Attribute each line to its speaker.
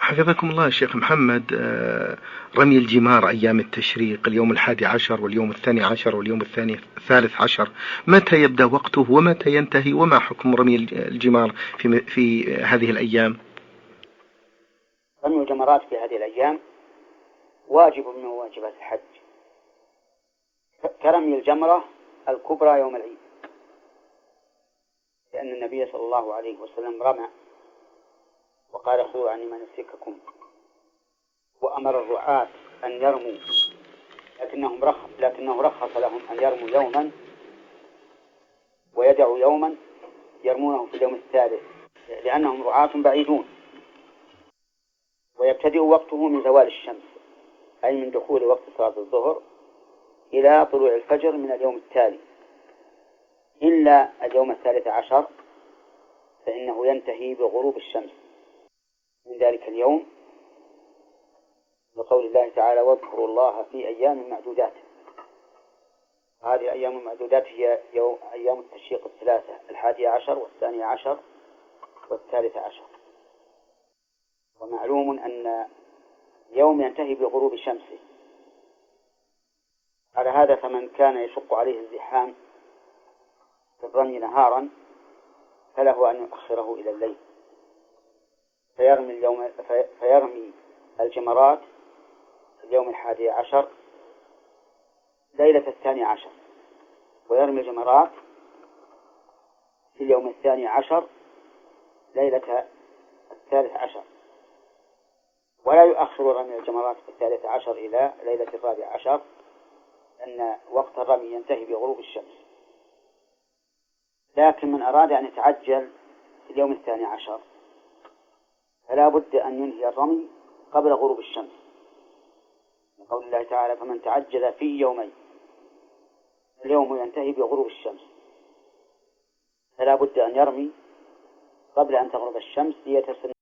Speaker 1: حفظكم الله شيخ محمد. رمي الجمار أيام التشريق، اليوم 11 واليوم 12 واليوم الثالث عشر، متى يبدأ وقته ومتى ينتهي، وما حكم رمي الجمار في هذه الأيام؟
Speaker 2: رمي الجمرات في هذه الأيام واجب من واجبات الحج، كرمي الجمرة الكبرى يوم العيد، لأن النبي صلى الله عليه وسلم رمى وقال خذوا عني مناسككم، وأمر الرعاة أن يرموا، لكنه رخص لهم أن يرموا يوما ويدعوا يوما يرمونه في اليوم الثالث، لأنهم رعاة بعيدون. ويبتدئ وقته من زوال الشمس، أي من دخول وقت صلاة الظهر إلى طلوع الفجر من اليوم التالي، إلا اليوم 13 فإنه ينتهي بغروب الشمس من ذلك اليوم، لقول الله تعالى واذكروا الله في أيام معدودات. هذه الأيام المعدودات هي أيام التشريق الثلاثة، 11 و12 و13. ومعلوم أن يوم ينتهي بغروب شمسه. على هذا فمن كان يشق عليه الزحام في الرمي نهارا فله أن يؤخره إلى الليل، فيرمي الجمرات في اليوم 11 ليلة 12، ويرمي الجمرات في اليوم 12 ليلة 13، ولا يؤخر رمي الجمرات في 13 إلى ليلة 14، لأن وقت الرمي ينتهي بغروب الشمس. لكن من أراد أن يتعجل في اليوم 12 فلا بد أن ينهي الرمي قبل غروب الشمس، لقول الله تعالى فمن تعجل في يومين، اليوم ينتهي بغروب الشمس، فلا بد أن يرمي قبل أن تغرب الشمس ليتسنى